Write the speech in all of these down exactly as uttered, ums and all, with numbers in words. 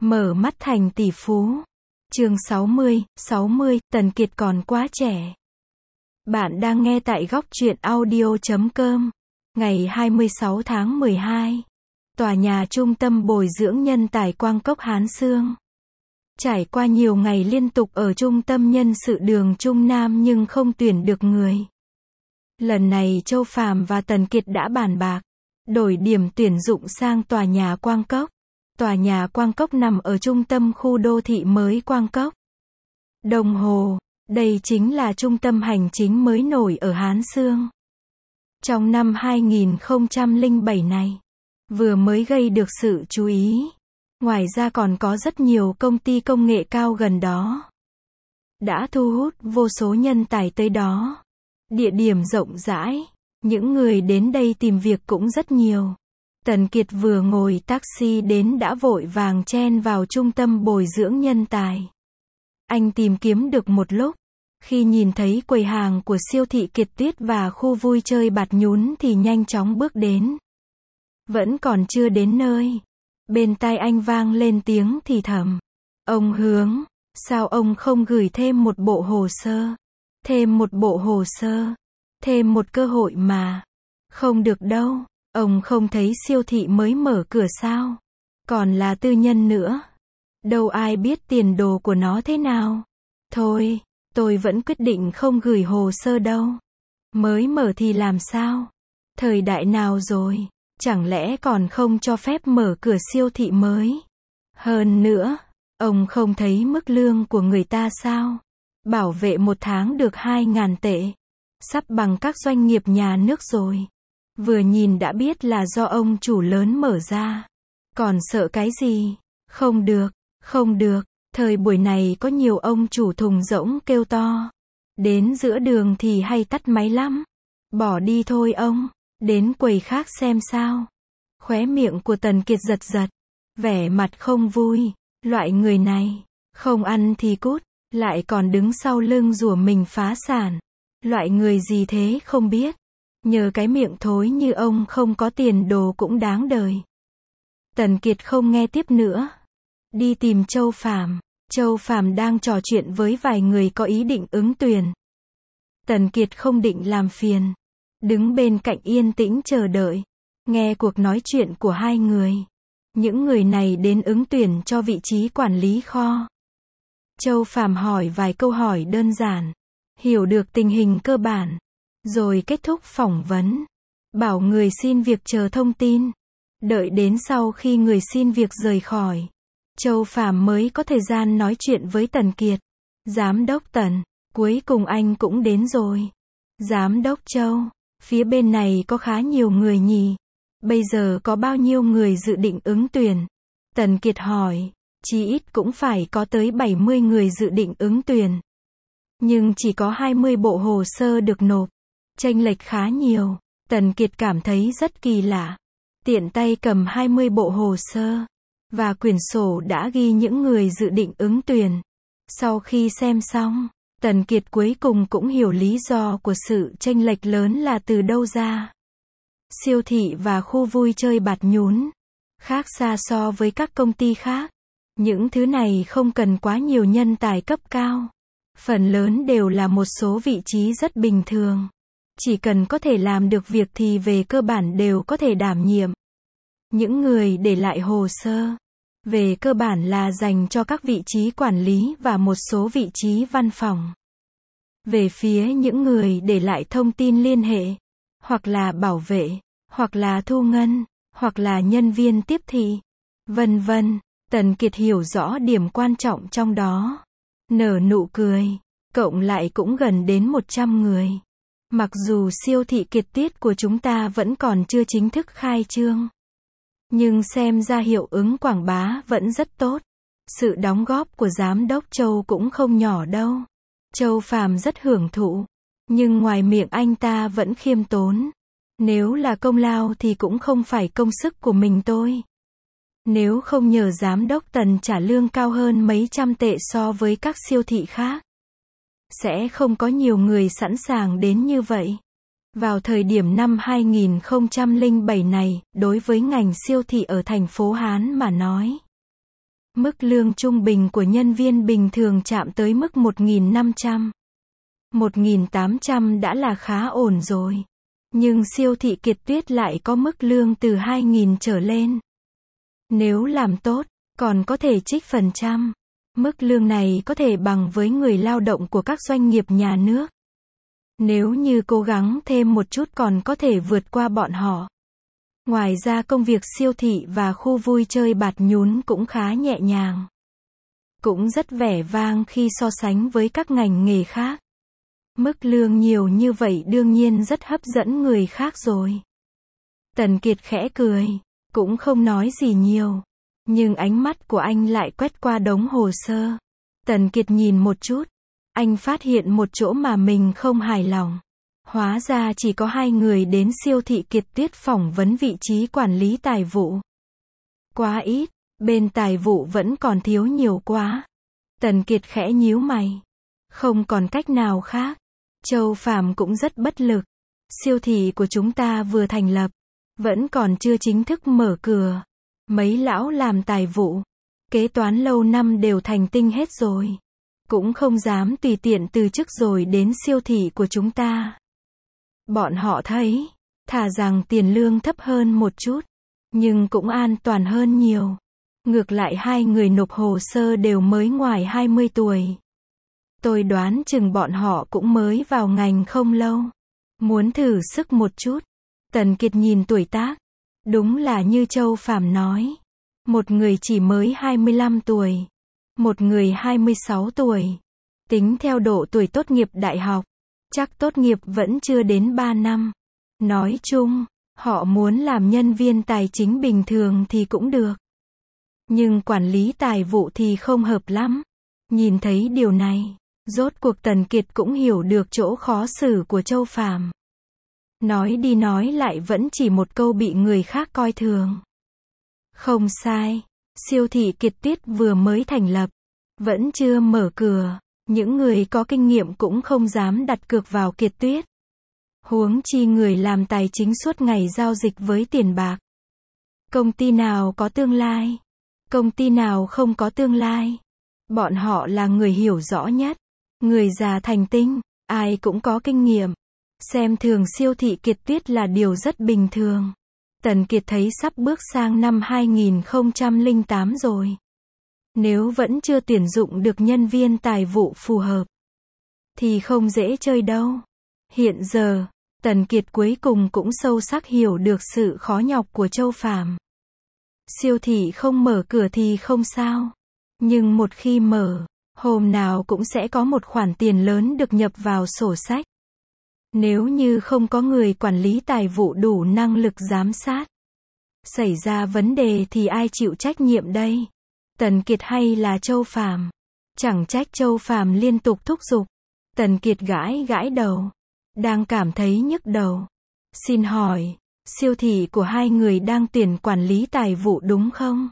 Mở mắt thành tỷ phú. Chương sáu mươi, sáu mươi, Tần Kiệt còn quá trẻ. Bạn đang nghe tại góc truyện audio chấm com. Ngày hai mươi sáu tháng mười hai. Tòa nhà trung tâm bồi dưỡng nhân tài Quang Cốc Hán Xương. Trải qua nhiều ngày liên tục ở trung tâm nhân sự đường Trung Nam nhưng không tuyển được người. Lần này Châu Phàm và Tần Kiệt đã bàn bạc, đổi điểm tuyển dụng sang tòa nhà Quang Cốc. Tòa nhà Quang Cốc nằm ở trung tâm khu đô thị mới Quang Cốc. Đồng Hồ, đây chính là trung tâm hành chính mới nổi ở Hán Xương. Trong năm hai nghìn không trăm lẻ bảy này, vừa mới gây được sự chú ý. Ngoài ra còn có rất nhiều công ty công nghệ cao gần đó. Đã thu hút vô số nhân tài tới đó. Địa điểm rộng rãi, những người đến đây tìm việc cũng rất nhiều. Tần Kiệt vừa ngồi taxi đến đã vội vàng chen vào trung tâm bồi dưỡng nhân tài. Anh tìm kiếm được một lúc, khi nhìn thấy quầy hàng của siêu thị Kiệt Tuyết và khu vui chơi Bạt Nhún thì nhanh chóng bước đến. Vẫn còn chưa đến nơi, bên tai anh vang lên tiếng thì thầm. Ông Hướng, sao ông không gửi thêm một bộ hồ sơ? Thêm một bộ hồ sơ, thêm một cơ hội mà. Không được đâu, ông không thấy siêu thị mới mở cửa sao? Còn là tư nhân nữa. Đâu ai biết tiền đồ của nó thế nào. Thôi, tôi vẫn quyết định không gửi hồ sơ đâu. Mới mở thì làm sao? Thời đại nào rồi? Chẳng lẽ còn không cho phép mở cửa siêu thị mới? Hơn nữa, ông không thấy mức lương của người ta sao? Bảo vệ một tháng được hai ngàn tệ. Sắp bằng các doanh nghiệp nhà nước rồi. Vừa nhìn đã biết là do ông chủ lớn mở ra. Còn sợ cái gì? Không được, không được. Thời buổi này có nhiều ông chủ thùng rỗng kêu to. Đến giữa đường thì hay tắt máy lắm. Bỏ đi thôi ông. Đến quầy khác xem sao. Khóe miệng của Tần Kiệt giật giật. Vẻ mặt không vui. Loại người này, không ăn thì cút. Lại còn đứng sau lưng rủa mình phá sản. Loại người gì thế không biết. Nhờ cái miệng thối như ông không có tiền đồ cũng đáng đời. Tần Kiệt không nghe tiếp nữa. Đi tìm Châu Phàm. Châu Phàm đang trò chuyện với vài người có ý định ứng tuyển. Tần Kiệt không định làm phiền. Đứng bên cạnh yên tĩnh chờ đợi. Nghe cuộc nói chuyện của hai người. Những người này đến ứng tuyển cho vị trí quản lý kho. Châu Phàm hỏi vài câu hỏi đơn giản. Hiểu được tình hình cơ bản. Rồi kết thúc phỏng vấn. Bảo người xin việc chờ thông tin. Đợi đến sau khi người xin việc rời khỏi. Châu Phàm mới có thời gian nói chuyện với Tần Kiệt. Giám đốc Tần, cuối cùng anh cũng đến rồi. Giám đốc Châu, phía bên này có khá nhiều người nhỉ. Bây giờ có bao nhiêu người dự định ứng tuyển? Tần Kiệt hỏi. Chí ít cũng phải có tới bảy mươi người dự định ứng tuyển. Nhưng chỉ có hai mươi bộ hồ sơ được nộp. Chênh lệch khá nhiều. Tần Kiệt cảm thấy rất kỳ lạ. Tiện tay cầm hai mươi bộ hồ sơ. Và quyển sổ đã ghi những người dự định ứng tuyển. Sau khi xem xong, Tần Kiệt cuối cùng cũng hiểu lý do của sự chênh lệch lớn là từ đâu ra. Siêu thị và khu vui chơi Bạt Nhún. Khác xa so với các công ty khác. Những thứ này không cần quá nhiều nhân tài cấp cao. Phần lớn đều là một số vị trí rất bình thường. Chỉ cần có thể làm được việc thì về cơ bản đều có thể đảm nhiệm. Những người để lại hồ sơ, về cơ bản là dành cho các vị trí quản lý và một số vị trí văn phòng. Về phía những người để lại thông tin liên hệ, hoặc là bảo vệ, hoặc là thu ngân, hoặc là nhân viên tiếp thị, vân vân. Tần Kiệt hiểu rõ điểm quan trọng trong đó. Nở nụ cười, cộng lại cũng gần đến một trăm người. Mặc dù siêu thị Kiệt Tuyết của chúng ta vẫn còn chưa chính thức khai trương. Nhưng xem ra hiệu ứng quảng bá vẫn rất tốt. Sự đóng góp của Giám đốc Châu cũng không nhỏ đâu. Châu Phàm rất hưởng thụ. Nhưng ngoài miệng anh ta vẫn khiêm tốn. Nếu là công lao thì cũng không phải công sức của mình tôi. Nếu không nhờ Giám đốc Tần trả lương cao hơn mấy trăm tệ so với các siêu thị khác. Sẽ không có nhiều người sẵn sàng đến như vậy. Vào thời điểm năm hai nghìn không trăm lẻ bảy này, đối với ngành siêu thị ở thành phố Hán mà nói, Mức lương trung bình của nhân viên bình thường chạm tới mức một nghìn năm trăm, một nghìn tám trăm đã là khá ổn rồi. Nhưng siêu thị Kiệt Tuyết lại có mức lương từ hai nghìn trở lên. Nếu làm tốt, còn có thể trích phần trăm. Mức lương này có thể bằng với người lao động của các doanh nghiệp nhà nước. Nếu như cố gắng thêm một chút còn có thể vượt qua bọn họ. Ngoài ra công việc siêu thị và khu vui chơi Bạt Nhún cũng khá nhẹ nhàng. Cũng rất vẻ vang khi so sánh với các ngành nghề khác. Mức lương nhiều như vậy đương nhiên rất hấp dẫn người khác rồi. Tần Kiệt khẽ cười, cũng không nói gì nhiều. Nhưng ánh mắt của anh lại quét qua đống hồ sơ. Tần Kiệt nhìn một chút. Anh phát hiện một chỗ mà mình không hài lòng. Hóa ra chỉ có hai người đến siêu thị Kiệt Tuyết phỏng vấn vị trí quản lý tài vụ. Quá ít, bên tài vụ vẫn còn thiếu nhiều quá. Tần Kiệt khẽ nhíu mày. Không còn cách nào khác. Châu Phàm cũng rất bất lực. Siêu thị của chúng ta vừa thành lập, vẫn còn chưa chính thức mở cửa. Mấy lão làm tài vụ, kế toán lâu năm đều thành tinh hết rồi. Cũng không dám tùy tiện từ chức rồi đến siêu thị của chúng ta. Bọn họ thấy, thà rằng tiền lương thấp hơn một chút, nhưng cũng an toàn hơn nhiều. Ngược lại hai người nộp hồ sơ đều mới ngoài hai mươi tuổi. Tôi đoán chừng bọn họ cũng mới vào ngành không lâu. Muốn thử sức một chút. Tần Kiệt nhìn tuổi tác. Đúng là như Châu Phàm nói. Một người chỉ mới hai mươi lăm tuổi. Một người hai mươi sáu tuổi. Tính theo độ tuổi tốt nghiệp đại học. Chắc tốt nghiệp vẫn chưa đến ba năm. Nói chung, họ muốn làm nhân viên tài chính bình thường thì cũng được. Nhưng quản lý tài vụ thì không hợp lắm. Nhìn thấy điều này, rốt cuộc Tần Kiệt cũng hiểu được chỗ khó xử của Châu Phàm. Nói đi nói lại vẫn chỉ một câu bị người khác coi thường. Không sai, siêu thị Kiệt Tuyết vừa mới thành lập, vẫn chưa mở cửa, những người có kinh nghiệm cũng không dám đặt cược vào Kiệt Tuyết. Huống chi người làm tài chính suốt ngày giao dịch với tiền bạc. Công ty nào có tương lai? Công ty nào không có tương lai? Bọn họ là người hiểu rõ nhất. Người già thành tinh, ai cũng có kinh nghiệm. Xem thường siêu thị Kiệt Tuyết là điều rất bình thường. Tần Kiệt thấy sắp bước sang năm hai nghìn không trăm lẻ tám rồi. Nếu vẫn chưa tuyển dụng được nhân viên tài vụ phù hợp, thì không dễ chơi đâu. Hiện giờ, Tần Kiệt cuối cùng cũng sâu sắc hiểu được sự khó nhọc của Châu Phàm. Siêu thị không mở cửa thì không sao. Nhưng một khi mở, hôm nào cũng sẽ có một khoản tiền lớn được nhập vào sổ sách. Nếu như không có người quản lý tài vụ đủ năng lực giám sát, xảy ra vấn đề thì ai chịu trách nhiệm đây? Tần Kiệt hay là Châu Phàm? Chẳng trách Châu Phàm liên tục thúc giục. Tần Kiệt gãi gãi đầu, đang cảm thấy nhức đầu. Xin hỏi, siêu thị của hai người đang tuyển quản lý tài vụ đúng không?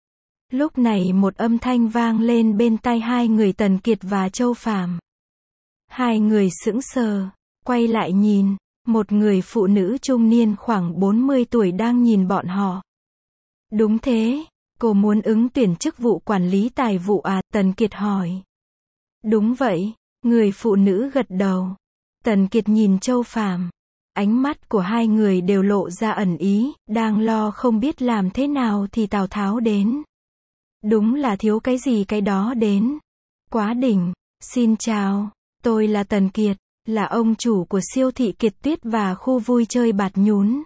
Lúc này một âm thanh vang lên bên tai hai người Tần Kiệt và Châu Phàm. Hai người sững sờ, quay lại nhìn, một người phụ nữ trung niên khoảng bốn mươi tuổi đang nhìn bọn họ. Đúng thế, cô muốn ứng tuyển chức vụ quản lý tài vụ à? Tần Kiệt hỏi. Đúng vậy, người phụ nữ gật đầu. Tần Kiệt nhìn Châu Phàm. Ánh mắt của hai người đều lộ ra ẩn ý, đang lo không biết làm thế nào thì Tào Tháo đến. Đúng là thiếu cái gì cái đó đến. Quá đỉnh. Xin chào, tôi là Tần Kiệt, là ông chủ của siêu thị Kiệt Tuyết và khu vui chơi Bạt Nhún.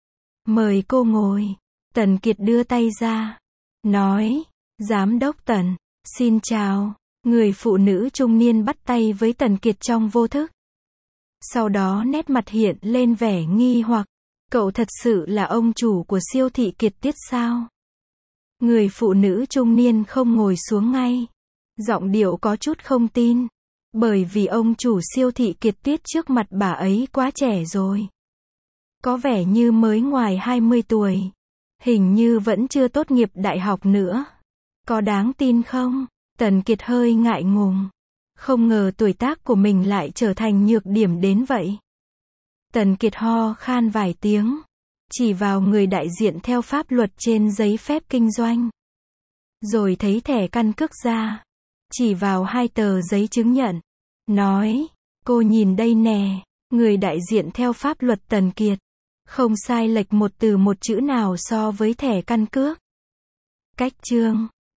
Mời cô ngồi. Tần Kiệt đưa tay ra, nói, Giám đốc Tần, xin chào. Người phụ nữ trung niên bắt tay với Tần Kiệt trong vô thức. Sau đó nét mặt hiện lên vẻ nghi hoặc, cậu thật sự là ông chủ của siêu thị Kiệt Tuyết sao? Người phụ nữ trung niên không ngồi xuống ngay. Giọng điệu có chút không tin. Bởi vì ông chủ siêu thị Kiệt Tuyết trước mặt bà ấy quá trẻ rồi. Có vẻ như mới ngoài hai mươi tuổi. Hình như vẫn chưa tốt nghiệp đại học nữa. Có đáng tin không? Tần Kiệt hơi ngại ngùng. Không ngờ tuổi tác của mình lại trở thành nhược điểm đến vậy. Tần Kiệt ho khan vài tiếng. Chỉ vào người đại diện theo pháp luật trên giấy phép kinh doanh. Rồi thấy thẻ căn cước ra. Chỉ vào hai tờ giấy chứng nhận. Nói, cô nhìn đây nè, người đại diện theo pháp luật Tần Kiệt. Không sai lệch một từ một chữ nào so với thẻ căn cước. Cách chương